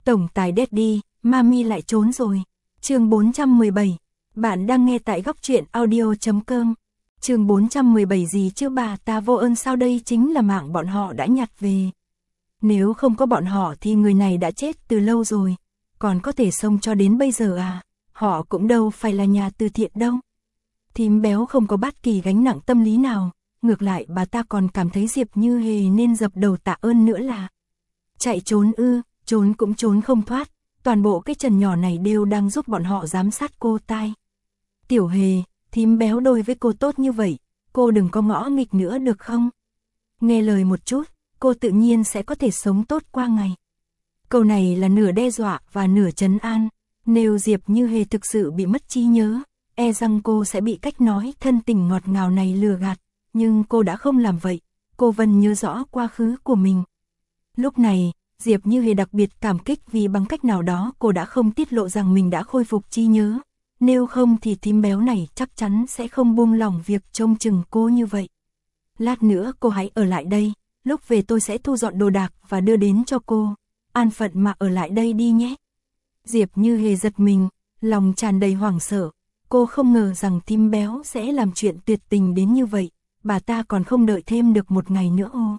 Tổng tài Daddy, Mami lại trốn rồi. Chương 417. Bạn đang nghe tại góc truyện audio.com. Chương 417 gì chứ bà ta vô ơn sao, đây chính là mạng bọn họ đã nhặt về. Nếu không có bọn họ thì người này đã chết từ lâu rồi, còn có thể sống cho đến bây giờ à, họ cũng đâu phải là nhà từ thiện đâu. Thím béo không có bất kỳ gánh nặng tâm lý nào, ngược lại bà ta còn cảm thấy Diệp Như Hề nên dập đầu tạ ơn nữa là. Chạy trốn ư, trốn cũng trốn không thoát, toàn bộ cái trần nhỏ này đều đang giúp bọn họ giám sát cô tai. Tiểu Hề, thím béo đôi với cô tốt như vậy, cô đừng có ngõ nghịch nữa được không? Nghe lời một chút, cô tự nhiên sẽ có thể sống tốt qua ngày. Câu này là nửa đe dọa và nửa trấn an, nếu Diệp Như Hề thực sự bị mất trí nhớ, e rằng cô sẽ bị cách nói thân tình ngọt ngào này lừa gạt, nhưng cô đã không làm vậy, cô vẫn nhớ rõ quá khứ của mình. Lúc này, Diệp Như Hề đặc biệt cảm kích vì bằng cách nào đó cô đã không tiết lộ rằng mình đã khôi phục trí nhớ, nếu không thì thím béo này chắc chắn sẽ không buông lỏng việc trông chừng cô như vậy. Lát nữa cô hãy ở lại đây, lúc về tôi sẽ thu dọn đồ đạc và đưa đến cho cô, an phận mà ở lại đây đi nhé. Diệp Như Hề giật mình, lòng tràn đầy hoảng sợ, cô không ngờ rằng thím béo sẽ làm chuyện tuyệt tình đến như vậy, bà ta còn không đợi thêm được một ngày nữa ô.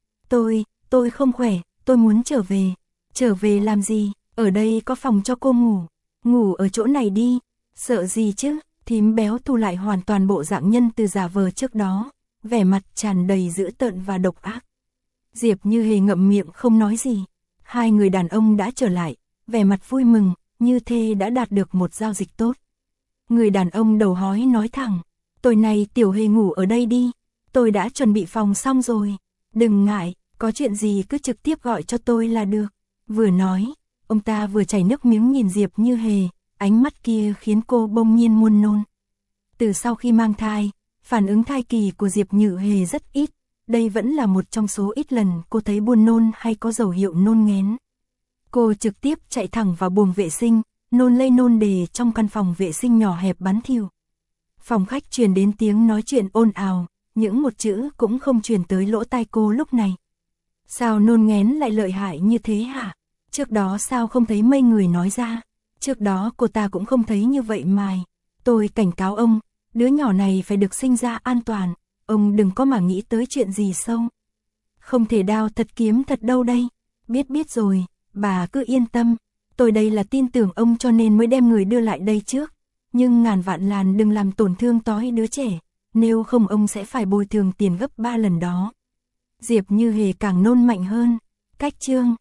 Tôi không khỏe, tôi muốn trở về. Trở về làm gì, ở đây có phòng cho cô ngủ, ngủ ở chỗ này đi, sợ gì chứ, thím béo thu lại hoàn toàn bộ dạng nhân từ giả vờ trước đó, vẻ mặt tràn đầy dữ tợn và độc ác. Diệp Như Hề ngậm miệng không nói gì, hai người đàn ông đã trở lại, vẻ mặt vui mừng, như thế đã đạt được một giao dịch tốt. Người đàn ông đầu hói nói thẳng, tối nay Tiểu Hề ngủ ở đây đi, tôi đã chuẩn bị phòng xong rồi, đừng ngại, có chuyện gì cứ trực tiếp gọi cho tôi là được. Vừa nói, ông ta vừa chảy nước miếng nhìn Diệp Như Hề, ánh mắt kia khiến cô bỗng nhiên muốn nôn. Từ sau khi mang thai, phản ứng thai kỳ của Diệp Như Hề rất ít, đây vẫn là một trong số ít lần cô thấy buồn nôn hay có dấu hiệu nôn nghén. Cô trực tiếp chạy thẳng vào buồng vệ sinh, nôn lây nôn đề trong căn phòng vệ sinh nhỏ hẹp bắn thỉu. Phòng khách truyền đến tiếng nói chuyện ồn ào, những một chữ cũng không truyền tới lỗ tai cô lúc này. Sao nôn nghén lại lợi hại như thế hả? Trước đó sao không thấy mấy người nói ra? Trước đó cô ta cũng không thấy như vậy mà. Tôi cảnh cáo ông, đứa nhỏ này phải được sinh ra an toàn, ông đừng có mà nghĩ tới chuyện gì sâu. Không thể đao thật kiếm thật đâu đây. Biết rồi, bà cứ yên tâm, tôi đây là tin tưởng ông cho nên mới đem người đưa lại đây trước. Nhưng ngàn vạn làn đừng làm tổn thương tối đứa trẻ, nếu không ông sẽ phải bồi thường tiền gấp 3 lần đó. Diệp Như Hề càng nôn mạnh hơn. Cách chương